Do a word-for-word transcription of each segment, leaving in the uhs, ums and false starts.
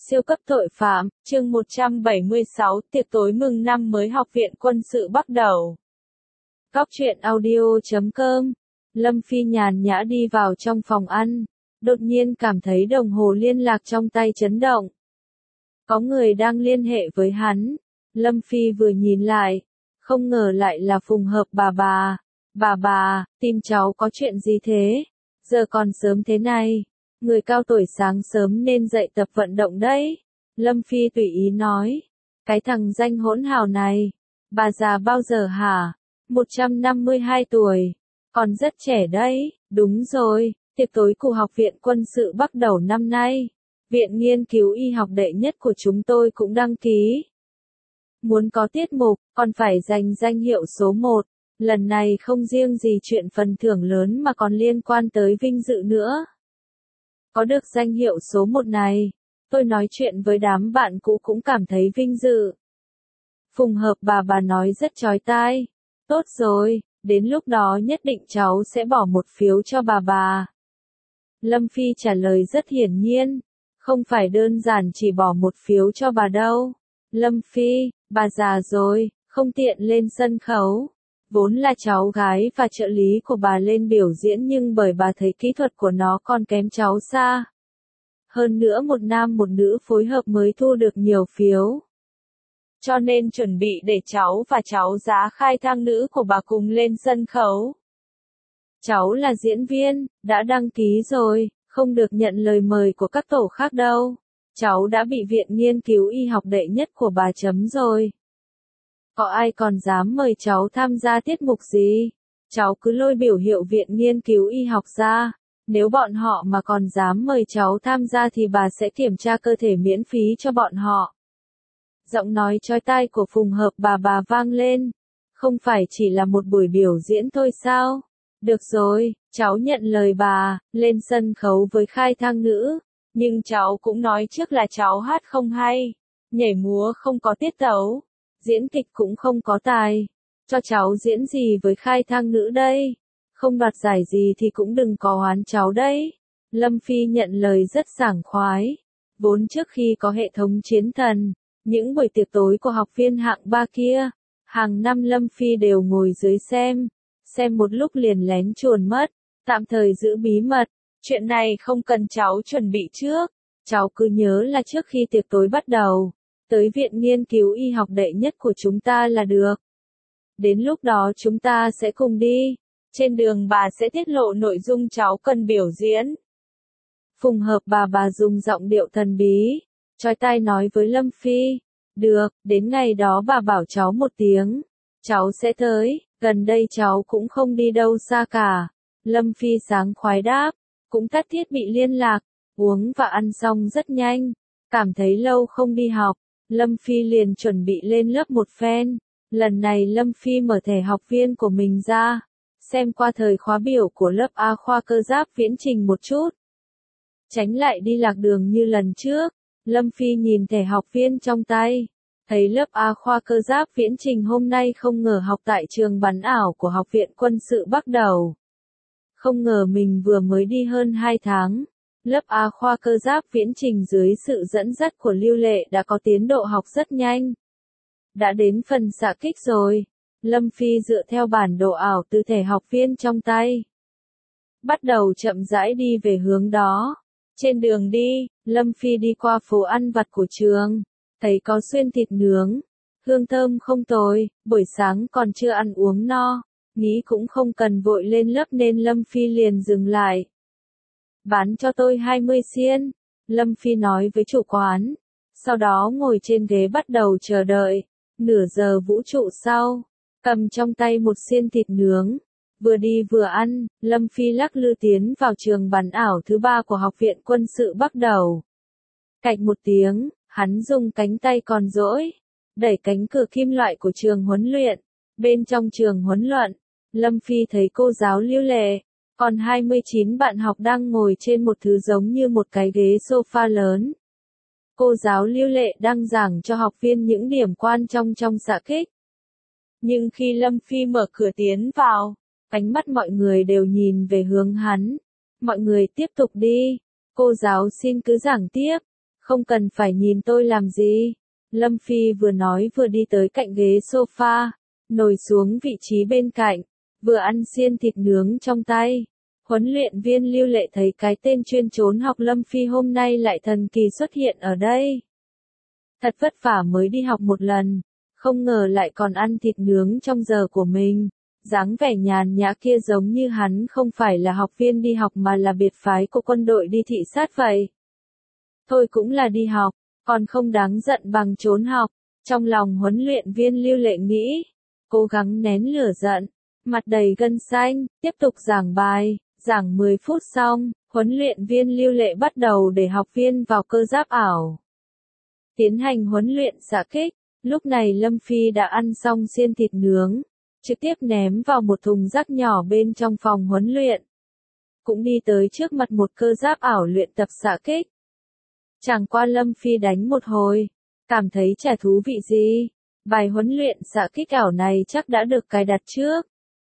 Siêu cấp tội phạm, chương một trăm bảy mươi sáu, tiệc tối mừng năm mới Học viện Quân sự bắt đầu. Góc truyện audio chấm com. Lâm Phi nhàn nhã đi vào trong phòng ăn, đột nhiên cảm thấy đồng hồ liên lạc trong tay chấn động. Có người đang liên hệ với hắn. Lâm Phi vừa nhìn lại, không ngờ lại là Phùng Hợp bà bà. Bà bà, tìm cháu có chuyện gì thế? Giờ còn sớm thế này. Người cao tuổi sáng sớm nên dậy tập vận động đấy. Lâm Phi tùy ý nói. Cái thằng danh hỗn hào này. Bà già bao giờ hả? một trăm năm mươi hai tuổi. Còn rất trẻ đấy. Đúng rồi, tiệc tối của Học viện Quân sự bắt đầu năm nay. Viện nghiên cứu y học đệ nhất của chúng tôi cũng đăng ký. Muốn có tiết mục, còn phải giành danh hiệu số một. Lần này không riêng gì chuyện phần thưởng lớn mà còn liên quan tới vinh dự nữa. Có được danh hiệu số một này, tôi nói chuyện với đám bạn cũ cũng cảm thấy vinh dự. Phùng Hợp bà bà nói rất chói tai. Tốt rồi, đến lúc đó nhất định cháu sẽ bỏ một phiếu cho bà bà. Lâm Phi trả lời rất hiển nhiên. Không phải đơn giản chỉ bỏ một phiếu cho bà đâu. Lâm Phi, bà già rồi, không tiện lên sân khấu. Vốn là cháu gái và trợ lý của bà lên biểu diễn nhưng bởi bà thấy kỹ thuật của nó còn kém cháu xa. Hơn nữa một nam một nữ phối hợp mới thu được nhiều phiếu. Cho nên chuẩn bị để cháu và cháu giá khai thang nữ của bà cùng lên sân khấu. Cháu là diễn viên, đã đăng ký rồi, không được nhận lời mời của các tổ khác đâu. Cháu đã bị viện nghiên cứu y học đệ nhất của bà chấm rồi. Có ai còn dám mời cháu tham gia tiết mục gì? Cháu cứ lôi biểu hiệu viện nghiên cứu y học ra. Nếu bọn họ mà còn dám mời cháu tham gia thì bà sẽ kiểm tra cơ thể miễn phí cho bọn họ. Giọng nói chói tai của Phùng Hợp bà bà vang lên. Không phải chỉ là một buổi biểu diễn thôi sao? Được rồi, cháu nhận lời bà, lên sân khấu với khai thang nữ. Nhưng cháu cũng nói trước là cháu hát không hay, nhảy múa không có tiết tấu. Diễn kịch cũng không có tài. Cho cháu diễn gì với khai thang nữ đây? Không đoạt giải gì thì cũng đừng có oán cháu đấy. Lâm Phi nhận lời rất sảng khoái. Vốn trước khi có hệ thống chiến thần, những buổi tiệc tối của học viên hạng ba kia, hàng năm Lâm Phi đều ngồi dưới xem. Xem một lúc liền lén chuồn mất. Tạm thời giữ bí mật. Chuyện này không cần cháu chuẩn bị trước. Cháu cứ nhớ là trước khi tiệc tối bắt đầu, tới viện nghiên cứu y học đệ nhất của chúng ta là được. Đến lúc đó chúng ta sẽ cùng đi. Trên đường bà sẽ tiết lộ nội dung cháu cần biểu diễn. Phùng Hợp bà bà dùng giọng điệu thần bí, chói tai nói với Lâm Phi. Được, đến ngày đó bà bảo cháu một tiếng. Cháu sẽ tới, gần đây cháu cũng không đi đâu xa cả. Lâm Phi sáng khoái đáp, cũng tắt thiết bị liên lạc, uống và ăn xong rất nhanh. Cảm thấy lâu không đi học. Lâm Phi liền chuẩn bị lên lớp một phen. Lần này Lâm Phi mở thẻ học viên của mình ra, xem qua thời khóa biểu của lớp A khoa cơ giáp viễn trình một chút. Tránh lại đi lạc đường như lần trước, Lâm Phi nhìn thẻ học viên trong tay, thấy lớp A khoa cơ giáp viễn trình hôm nay không ngờ học tại trường bắn ảo của Học viện Quân sự bắt đầu. Không ngờ mình vừa mới đi hơn hai tháng. Lớp A khoa cơ giáp viễn trình dưới sự dẫn dắt của Lưu Lệ đã có tiến độ học rất nhanh. Đã đến phần xạ kích rồi. Lâm Phi dựa theo bản đồ ảo từ thẻ học viên trong tay. Bắt đầu chậm rãi đi về hướng đó. Trên đường đi, Lâm Phi đi qua phố ăn vặt của trường. Thấy có xuyên thịt nướng. Hương thơm không tồi, buổi sáng còn chưa ăn uống no. Nghĩ cũng không cần vội lên lớp nên Lâm Phi liền dừng lại. Bán cho tôi hai mươi xiên, Lâm Phi nói với chủ quán. Sau đó ngồi trên ghế bắt đầu chờ đợi. Nửa giờ vũ trụ sau, cầm trong tay một xiên thịt nướng. Vừa đi vừa ăn, Lâm Phi lắc lư tiến vào trường bắn ảo thứ ba của Học viện Quân sự bắt đầu. Cạch một tiếng, hắn dùng cánh tay còn duỗi đẩy cánh cửa kim loại của trường huấn luyện. Bên trong trường huấn luyện, Lâm Phi thấy cô giáo Lưu Lệ. Còn hai mươi chín bạn học đang ngồi trên một thứ giống như một cái ghế sofa lớn. Cô giáo Lưu Lệ đang giảng cho học viên những điểm quan trọng trong xạ kích. Nhưng khi Lâm Phi mở cửa tiến vào, ánh mắt mọi người đều nhìn về hướng hắn. Mọi người tiếp tục đi. Cô giáo xin cứ giảng tiếp. Không cần phải nhìn tôi làm gì. Lâm Phi vừa nói vừa đi tới cạnh ghế sofa, ngồi xuống vị trí bên cạnh, vừa ăn xiên thịt nướng trong tay. Huấn luyện viên Lưu Lệ thấy cái tên chuyên trốn học Lâm Phi hôm nay lại thần kỳ xuất hiện ở đây. Thật vất vả mới đi học một lần, không ngờ lại còn ăn thịt nướng trong giờ của mình. Dáng vẻ nhàn nhã kia giống như hắn không phải là học viên đi học mà là biệt phái của quân đội đi thị sát vậy. Thôi cũng là đi học, còn không đáng giận bằng trốn học. Trong lòng huấn luyện viên Lưu Lệ nghĩ, cố gắng nén lửa giận, mặt đầy gân xanh, tiếp tục giảng bài. Giảng mười phút xong, huấn luyện viên Lưu Lệ bắt đầu để học viên vào cơ giáp ảo. Tiến hành huấn luyện xạ kích, lúc này Lâm Phi đã ăn xong xiên thịt nướng, trực tiếp ném vào một thùng rác nhỏ bên trong phòng huấn luyện. Cũng đi tới trước mặt một cơ giáp ảo luyện tập xạ kích. Chẳng qua Lâm Phi đánh một hồi, cảm thấy chả thú vị gì. Bài huấn luyện xạ kích ảo này chắc đã được cài đặt trước.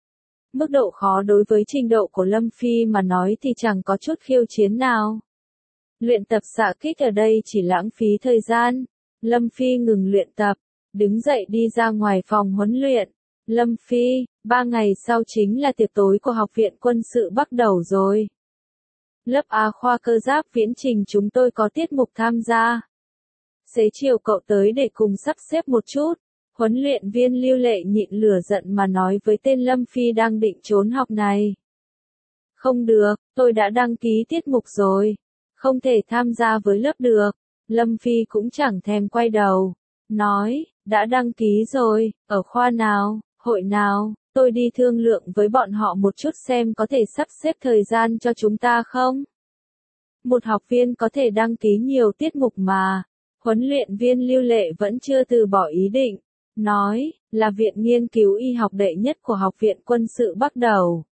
Mức độ khó đối với trình độ của Lâm Phi mà nói thì chẳng có chút khiêu chiến nào. Luyện tập xạ kích ở đây chỉ lãng phí thời gian. Lâm Phi ngừng luyện tập, đứng dậy đi ra ngoài phòng huấn luyện. Lâm Phi, ba ngày sau chính là tiệc tối của Học viện Quân sự bắt đầu rồi. Lớp A khoa cơ giáp viễn trình chúng tôi có tiết mục tham gia. Xế chiều cậu tới để cùng sắp xếp một chút. Huấn luyện viên Lưu Lệ nhịn lửa giận mà nói với tên Lâm Phi đang định trốn học này. Không được, tôi đã đăng ký tiết mục rồi. Không thể tham gia với lớp được. Lâm Phi cũng chẳng thèm quay đầu. Nói, đã đăng ký rồi, ở khoa nào, hội nào, tôi đi thương lượng với bọn họ một chút xem có thể sắp xếp thời gian cho chúng ta không? Một học viên có thể đăng ký nhiều tiết mục mà. Huấn luyện viên Lưu Lệ vẫn chưa từ bỏ ý định. Nói, là viện nghiên cứu y học đệ nhất của Học viện Quân sự bắt đầu.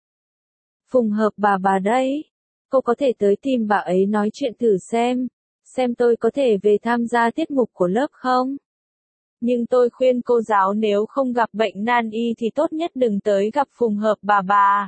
Phùng Hợp bà bà đây. Cô có thể tới tìm bà ấy nói chuyện thử xem. Xem tôi có thể về tham gia tiết mục của lớp không? Nhưng tôi khuyên cô giáo nếu không gặp bệnh nan y thì tốt nhất đừng tới gặp Phùng Hợp bà bà.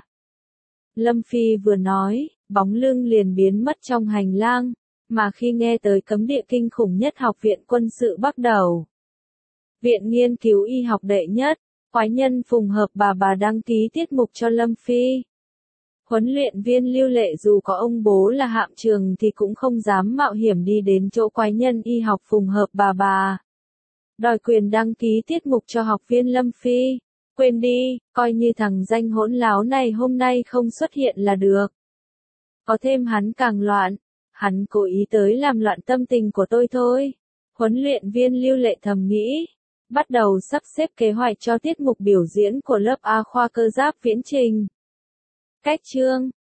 Lâm Phi vừa nói, bóng lưng liền biến mất trong hành lang. Mà khi nghe tới cấm địa kinh khủng nhất Học viện Quân sự bắt đầu. Viện nghiên cứu y học đệ nhất, quái nhân Phùng Hợp bà bà đăng ký tiết mục cho Lâm Phi. Huấn luyện viên Lưu Lệ dù có ông bố là Hạm Trường thì cũng không dám mạo hiểm đi đến chỗ quái nhân y học Phùng Hợp bà bà. Đòi quyền đăng ký tiết mục cho học viên Lâm Phi. Quên đi, coi như thằng danh hỗn láo này hôm nay không xuất hiện là được. Có thêm hắn càng loạn. Hắn cố ý tới làm loạn tâm tình của tôi thôi. Huấn luyện viên Lưu Lệ thầm nghĩ. Bắt đầu sắp xếp kế hoạch cho tiết mục biểu diễn của lớp A khoa cơ giáp viễn trình. Cách chương